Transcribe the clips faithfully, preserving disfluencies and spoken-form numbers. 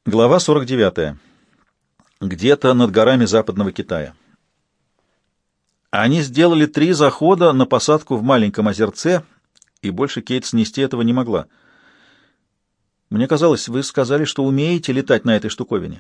Глава сорок девятая. Где-то над горами Западного Китая. Они сделали три захода на посадку в маленьком озерце, и больше Кейт снести этого не могла. «Мне казалось, вы сказали, что умеете летать на этой штуковине».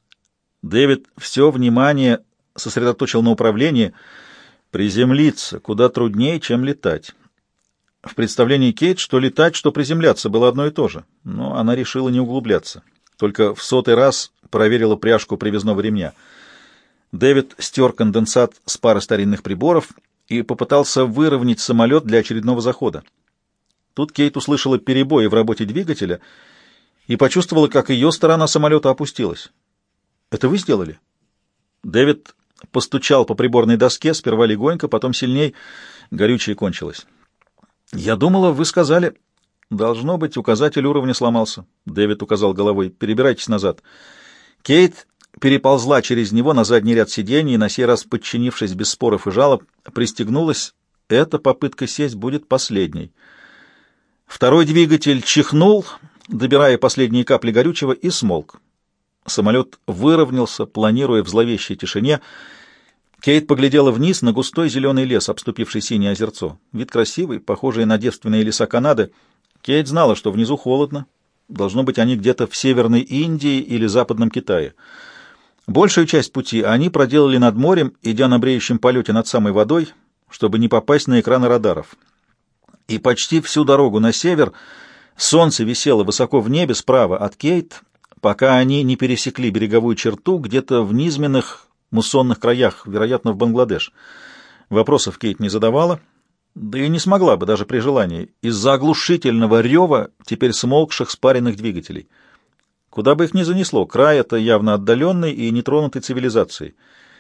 Дэвид все внимание сосредоточил на управлении. Приземлиться куда труднее, чем летать. В представлении Кейт, что летать, что приземляться, было одно и то же, но она решила не углубляться. Только в сотый раз проверила пряжку привязного ремня. Дэвид стер конденсат с пары старинных приборов и попытался выровнять самолет для очередного захода. Тут Кейт услышала перебои в работе двигателя и почувствовала, как ее сторона самолета опустилась. «Это вы сделали?» Дэвид постучал по приборной доске, сперва легонько, потом сильней. Горючее кончилось. «Я думала, вы сказали...» «Должно быть, указатель уровня сломался», — Дэвид указал головой. «Перебирайтесь назад». Кейт переползла через него на задний ряд сидений и, на сей раз подчинившись без споров и жалоб, пристегнулась. Эта попытка сесть будет последней. Второй двигатель чихнул, добирая последние капли горючего, и смолк. Самолет выровнялся, планируя в зловещей тишине. Кейт поглядела вниз на густой зеленый лес, обступивший синее озерцо. Вид красивый, похожий на девственные леса Канады. Кейт знала, что внизу холодно. Должно быть, они где-то в Северной Индии или Западном Китае. Большую часть пути они проделали над морем, идя на бреющем полете над самой водой, чтобы не попасть на экраны радаров. И почти всю дорогу на север солнце висело высоко в небе справа от Кейт, пока они не пересекли береговую черту где-то в низменных муссонных краях, вероятно, в Бангладеш. Вопросов Кейт не задавала, да и не смогла бы даже при желании, из-за оглушительного рева теперь смолкших спаренных двигателей. Куда бы их ни занесло, край это явно отдаленный и нетронутый цивилизацией.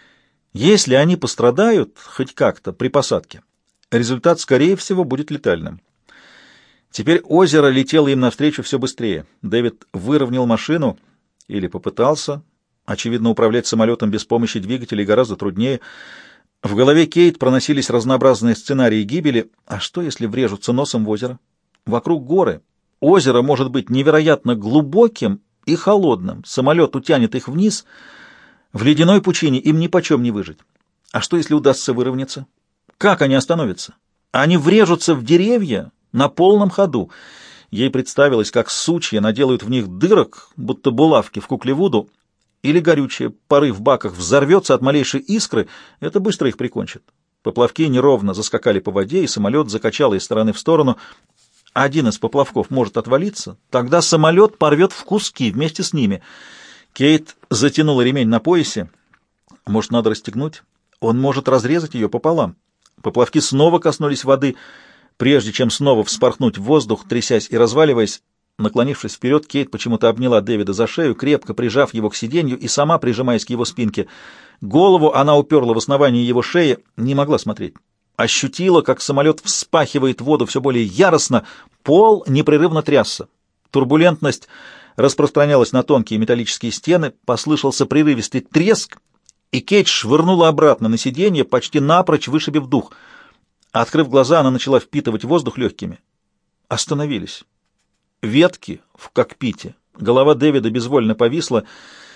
Если они пострадают хоть как-то при посадке, результат, скорее всего, будет летальным. Теперь озеро летело им навстречу все быстрее. Дэвид выровнял машину, или попытался. Очевидно, управлять самолетом без помощи двигателей гораздо труднее. В голове Кейт проносились разнообразные сценарии гибели. А что, если врежутся носом в озеро? Вокруг горы. Озеро может быть невероятно глубоким и холодным. Самолет утянет их вниз. В ледяной пучине им нипочем не выжить. А что, если удастся выровняться? Как они остановятся? Они врежутся в деревья на полном ходу. Ей представилось, как сучья наделают в них дырок, будто булавки в кукле Вуду, или горючее, пары в баках взорвется от малейшей искры, это быстро их прикончит. Поплавки неровно заскакали по воде, и самолет закачало из стороны в сторону. Один из поплавков может отвалиться, тогда самолет порвет в куски вместе с ними. Кейт затянула ремень на поясе. Может, надо расстегнуть? Он может разрезать ее пополам. Поплавки снова коснулись воды, прежде чем снова вспорхнуть в воздух, трясясь и разваливаясь. Наклонившись вперед, Кейт почему-то обняла Дэвида за шею, крепко прижав его к сиденью и сама прижимаясь к его спинке. Голову она уперла в основание его шеи, не могла смотреть. Ощутила, как самолет вспахивает воду все более яростно, пол непрерывно трясся. Турбулентность распространялась на тонкие металлические стены, послышался прерывистый треск, и Кейт швырнула обратно на сиденье, почти напрочь вышибив дух. Открыв глаза, она начала впитывать воздух легкими. Остановились. Ветки в кокпите. Голова Дэвида безвольно повисла.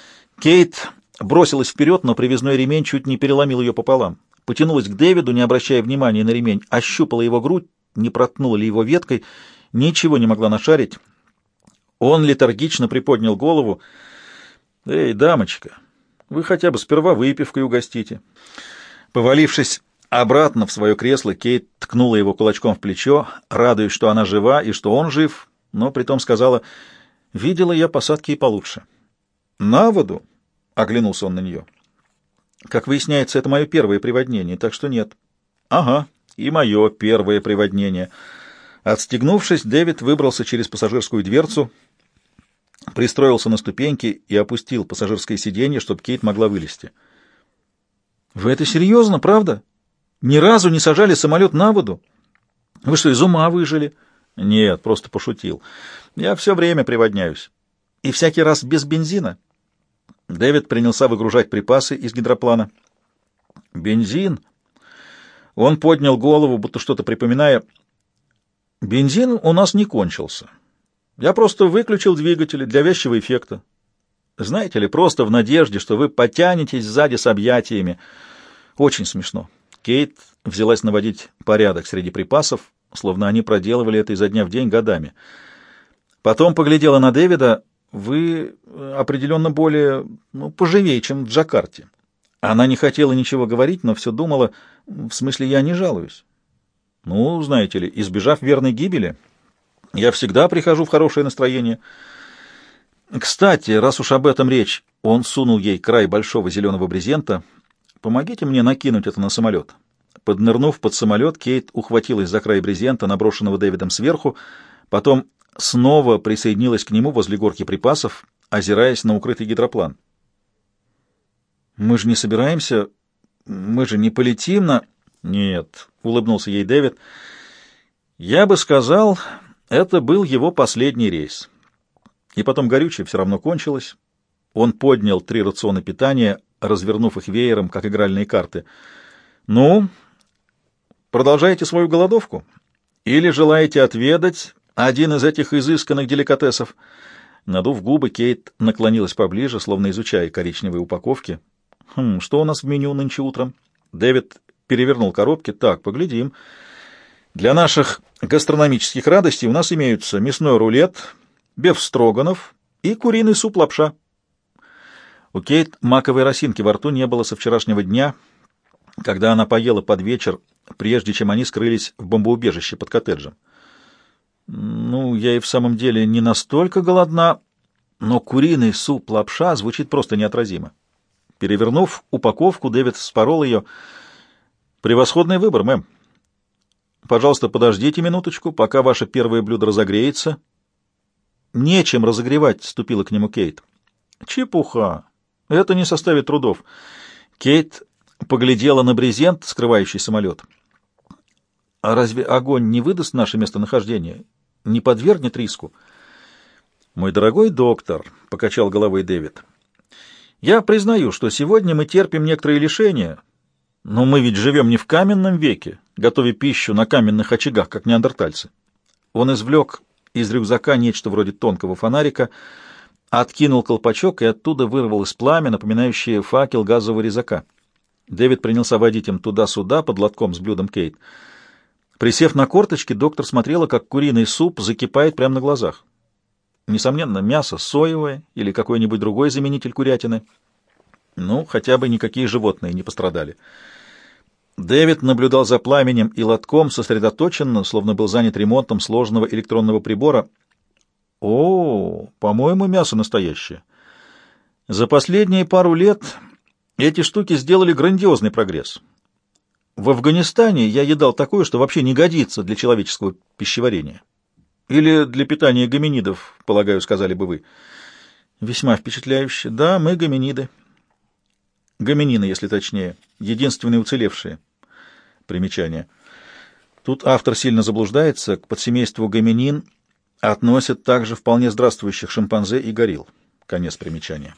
Кейт бросилась вперед, но привязной ремень чуть не переломил ее пополам. Потянулась к Дэвиду, не обращая внимания на ремень, ощупала его грудь, не проткнула ли его веткой, ничего не могла нашарить. Он летаргично приподнял голову. «Эй, дамочка, вы хотя бы сперва выпивкой угостите». Повалившись обратно в свое кресло, Кейт ткнула его кулачком в плечо, радуясь, что она жива и что он жив, но притом сказала: «Видела я посадки и получше». «На воду?» — оглянулся он на нее. «Как выясняется, это мое первое приводнение, так что нет». «Ага, и мое первое приводнение». Отстегнувшись, Дэвид выбрался через пассажирскую дверцу, пристроился на ступеньки и опустил пассажирское сиденье, чтобы Кейт могла вылезти. «Вы это серьезно, правда? Ни разу не сажали самолет на воду? Вы что, из ума выжили?» «Нет, просто пошутил. Я все время приводняюсь. И всякий раз без бензина». Дэвид принялся выгружать припасы из гидроплана. «Бензин?» Он поднял голову, будто что-то припоминая. «Бензин у нас не кончился. Я просто выключил двигатели для вязчего эффекта. Знаете ли, просто в надежде, что вы потянетесь сзади с объятиями. Очень смешно. Кейт взялась наводить порядок среди припасов, словно они проделывали это изо дня в день годами. Потом поглядела на Дэвида. Вы определенно более, ну, поживее, чем в Джакарте. Она не хотела ничего говорить, но все думала, в смысле, я не жалуюсь. Ну, знаете ли, избежав верной гибели, я всегда прихожу в хорошее настроение. Кстати, раз уж об этом речь, он сунул ей край большого зеленого брезента. Помогите мне накинуть это на самолет. Поднырнув под самолет, Кейт ухватилась за край брезента, наброшенного Дэвидом сверху, потом снова присоединилась к нему возле горки припасов, озираясь на укрытый гидроплан. «Мы же не собираемся... Мы же не полетим на...» «Нет», — улыбнулся ей Дэвид. «Я бы сказал, это был его последний рейс. И потом горючее все равно кончилось». Он поднял три рациона питания, развернув их веером, как игральные карты. «Ну, продолжаете свою голодовку? Или желаете отведать один из этих изысканных деликатесов?» Надув губы, Кейт наклонилась поближе, словно изучая коричневые упаковки. «Хм, что у нас в меню нынче утром?» Дэвид перевернул коробки. «Так, поглядим. Для наших гастрономических радостей у нас имеются мясной рулет, бефстроганов и куриный суп-лапша». У Кейт маковой росинки во рту не было со вчерашнего дня, когда она поела под вечер, прежде чем они скрылись в бомбоубежище под коттеджем. «Ну, я и в самом деле не настолько голодна, но куриный суп-лапша звучит просто неотразимо». Перевернув упаковку, Дэвид вспорол ее. «Превосходный выбор, мэм. Пожалуйста, подождите минуточку, пока ваше первое блюдо разогреется». «Нечем разогревать», — вступила к нему Кейт. «Чепуха. Это не составит трудов». Кейт поглядела на брезент, скрывающий самолет. «А разве огонь не выдаст наше местонахождение? Не подвергнет риску?» «Мой дорогой доктор», — покачал головой Дэвид, — «я признаю, что сегодня мы терпим некоторые лишения, но мы ведь живем не в каменном веке, готовя пищу на каменных очагах, как неандертальцы». Он извлек из рюкзака нечто вроде тонкого фонарика, откинул колпачок, и оттуда вырвалось пламя, напоминающее факел газового резака. Дэвид принялся водить им туда-сюда под лотком с блюдом Кейт. Присев на корточки, доктор смотрела, как куриный суп закипает прямо на глазах. Несомненно, мясо соевое или какой-нибудь другой заменитель курятины. Ну, хотя бы никакие животные не пострадали. Дэвид наблюдал за пламенем и лотком сосредоточенно, словно был занят ремонтом сложного электронного прибора. «О, по-моему, мясо настоящее. За последние пару лет эти штуки сделали грандиозный прогресс. В Афганистане я едал такое, что вообще не годится для человеческого пищеварения. Или для питания гоминидов, полагаю, сказали бы вы». «Весьма впечатляюще. Да, мы гоминиды. Гоминины, если точнее. Единственные уцелевшие». Примечание. Тут автор сильно заблуждается. К подсемейству гоминин относят также вполне здравствующих шимпанзе и горилл. Конец примечания.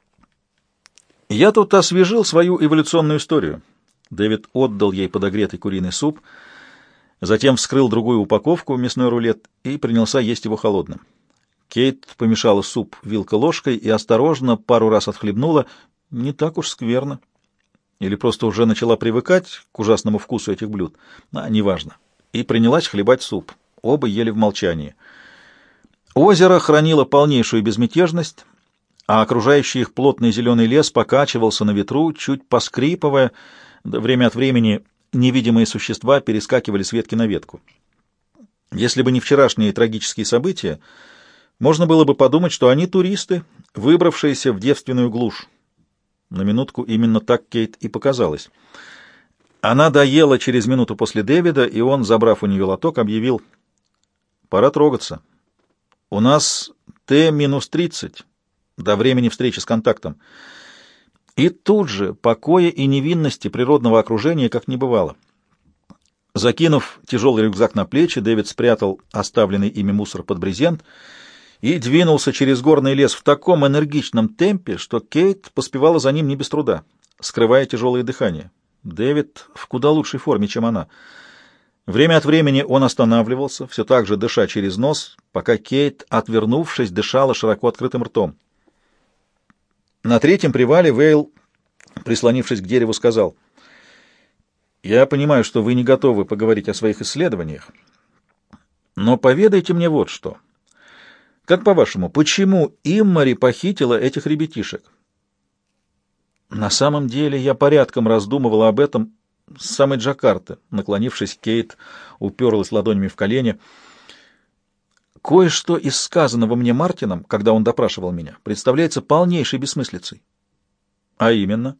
«Я тут освежил свою эволюционную историю». Дэвид отдал ей подогретый куриный суп, затем вскрыл другую упаковку, мясной рулет, и принялся есть его холодным. Кейт помешала суп вилкой-ложкой и осторожно пару раз отхлебнула. Не так уж скверно. Или просто уже начала привыкать к ужасному вкусу этих блюд. А, неважно. И принялась хлебать суп. Оба ели в молчании. Озеро хранило полнейшую безмятежность, а окружающий их плотный зеленый лес покачивался на ветру, чуть поскрипывая, да время от времени невидимые существа перескакивали с ветки на ветку. Если бы не вчерашние трагические события, можно было бы подумать, что они туристы, выбравшиеся в девственную глушь. На минутку именно так Кейт и показалось. Она доела через минуту после Дэвида, и он, забрав у нее лоток, объявил: «Пора трогаться. У нас Т минус тридцать до времени встречи с контактом». И тут же покоя и невинности природного окружения как не бывало. Закинув тяжелый рюкзак на плечи, Дэвид спрятал оставленный ими мусор под брезент и двинулся через горный лес в таком энергичном темпе, что Кейт поспевала за ним не без труда, скрывая тяжелое дыхание. Дэвид в куда лучшей форме, чем она. Время от времени он останавливался, все так же дыша через нос, пока Кейт, отвернувшись, дышала широко открытым ртом. На третьем привале Вейл, прислонившись к дереву, сказал: «Я понимаю, что вы не готовы поговорить о своих исследованиях, но поведайте мне вот что. Как по-вашему, почему Иммари похитила этих ребятишек?» На самом деле я порядком раздумывала об этом с самой Джакарты. Наклонившись, Кейт уперлась ладонями в колени. Кое-что из сказанного мне Мартином, когда он допрашивал меня, представляется полнейшей бессмыслицей. А именно,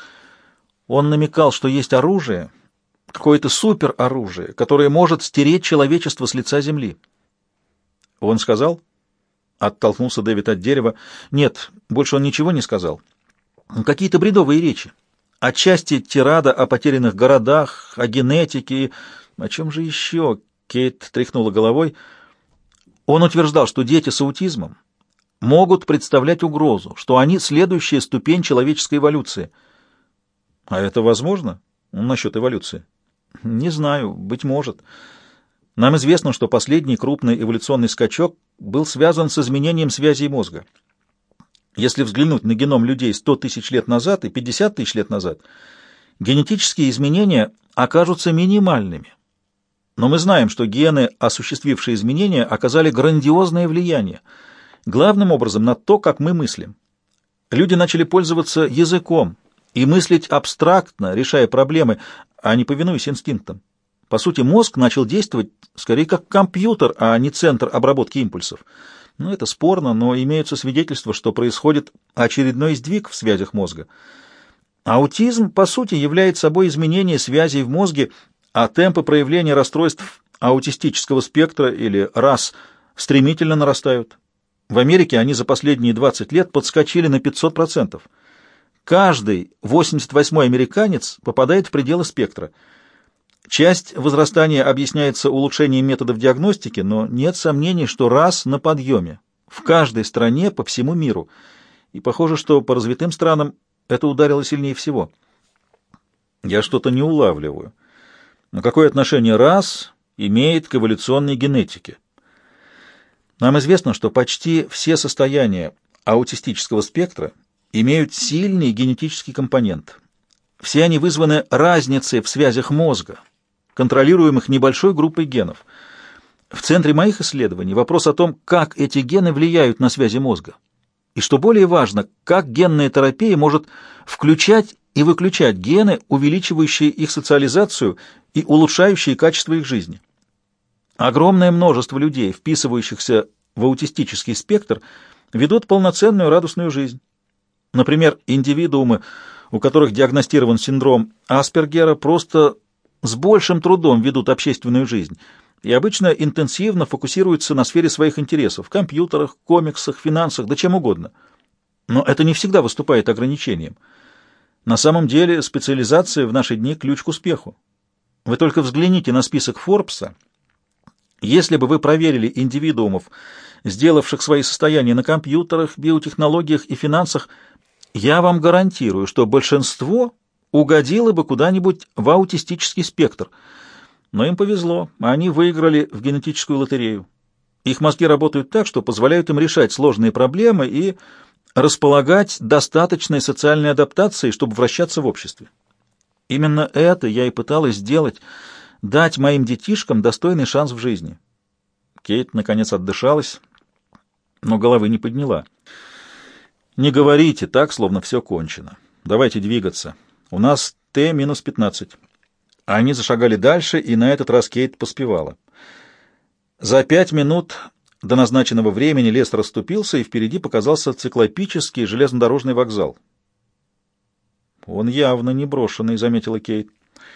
он намекал, что есть оружие, какое-то супероружие, которое может стереть человечество с лица земли. Он сказал? Оттолкнулся Дэвид от дерева. Нет, больше он ничего не сказал. Какие-то бредовые речи. Отчасти тирада о потерянных городах, о генетике. О чем же еще? Кейт тряхнула головой. Он утверждал, что дети с аутизмом могут представлять угрозу, что они следующая ступень человеческой эволюции. А это возможно? Насчет эволюции? Не знаю, быть может. Нам известно, что последний крупный эволюционный скачок был связан с изменением связей мозга. Если взглянуть на геном людей сто тысяч лет назад и пятьдесят тысяч лет назад, генетические изменения окажутся минимальными. Но мы знаем, что гены, осуществившие изменения, оказали грандиозное влияние, главным образом на то, как мы мыслим. Люди начали пользоваться языком и мыслить абстрактно, решая проблемы, а не повинуясь инстинктам. По сути, мозг начал действовать скорее как компьютер, а не центр обработки импульсов. Ну, это спорно, но имеются свидетельства, что происходит очередной сдвиг в связях мозга. Аутизм, по сути, является собой изменение связей в мозге, а темпы проявления расстройств аутистического спектра или РАС стремительно нарастают. В Америке они за последние двадцать лет подскочили на пятьсот процентов. Каждый восемьдесят восьмой американец попадает в пределы спектра. Часть возрастания объясняется улучшением методов диагностики, но нет сомнений, что РАС на подъеме в каждой стране по всему миру. И похоже, что по развитым странам это ударило сильнее всего. Я что-то не улавливаю. Но какое отношение РАС имеет к эволюционной генетике? Нам известно, что почти все состояния аутистического спектра имеют сильный генетический компонент. Все они вызваны разницей в связях мозга, контролируемых небольшой группой генов. В центре моих исследований вопрос о том, как эти гены влияют на связи мозга. И что более важно, как генная терапия может включать и выключать гены, увеличивающие их социализацию и улучшающие качество их жизни. Огромное множество людей, вписывающихся в аутистический спектр, ведут полноценную радостную жизнь. Например, индивидуумы, у которых диагностирован синдром Аспергера, просто с большим трудом ведут общественную жизнь и обычно интенсивно фокусируются на сфере своих интересов — компьютерах, комиксах, финансах, да чем угодно. Но это не всегда выступает ограничением. На самом деле специализация в наши дни — ключ к успеху. Вы только взгляните на список Форбса. Если бы вы проверили индивидуумов, сделавших свои состояния на компьютерах, биотехнологиях и финансах, я вам гарантирую, что большинство угодило бы куда-нибудь в аутистический спектр. Но им повезло, они выиграли в генетическую лотерею. Их мозги работают так, что позволяют им решать сложные проблемы и располагать достаточной социальной адаптацией, чтобы вращаться в обществе. Именно это я и пыталась сделать, дать моим детишкам достойный шанс в жизни. Кейт, наконец, отдышалась, но головы не подняла. «Не говорите так, словно все кончено. Давайте двигаться. У нас Т минус пятнадцать». Они зашагали дальше, и на этот раз Кейт поспевала. За пять минут до назначенного времени лес расступился, и впереди показался циклопический железнодорожный вокзал. «Он явно не брошенный», — заметила Кейт.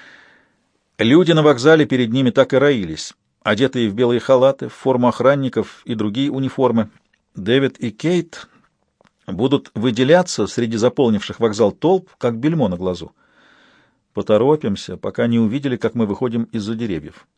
Люди на вокзале перед ними так и роились, одетые в белые халаты, в форму охранников и другие униформы. Дэвид и Кейт будут выделяться среди заполнивших вокзал толп, как бельмо на глазу. Поторопимся, пока не увидели, как мы выходим из-за деревьев.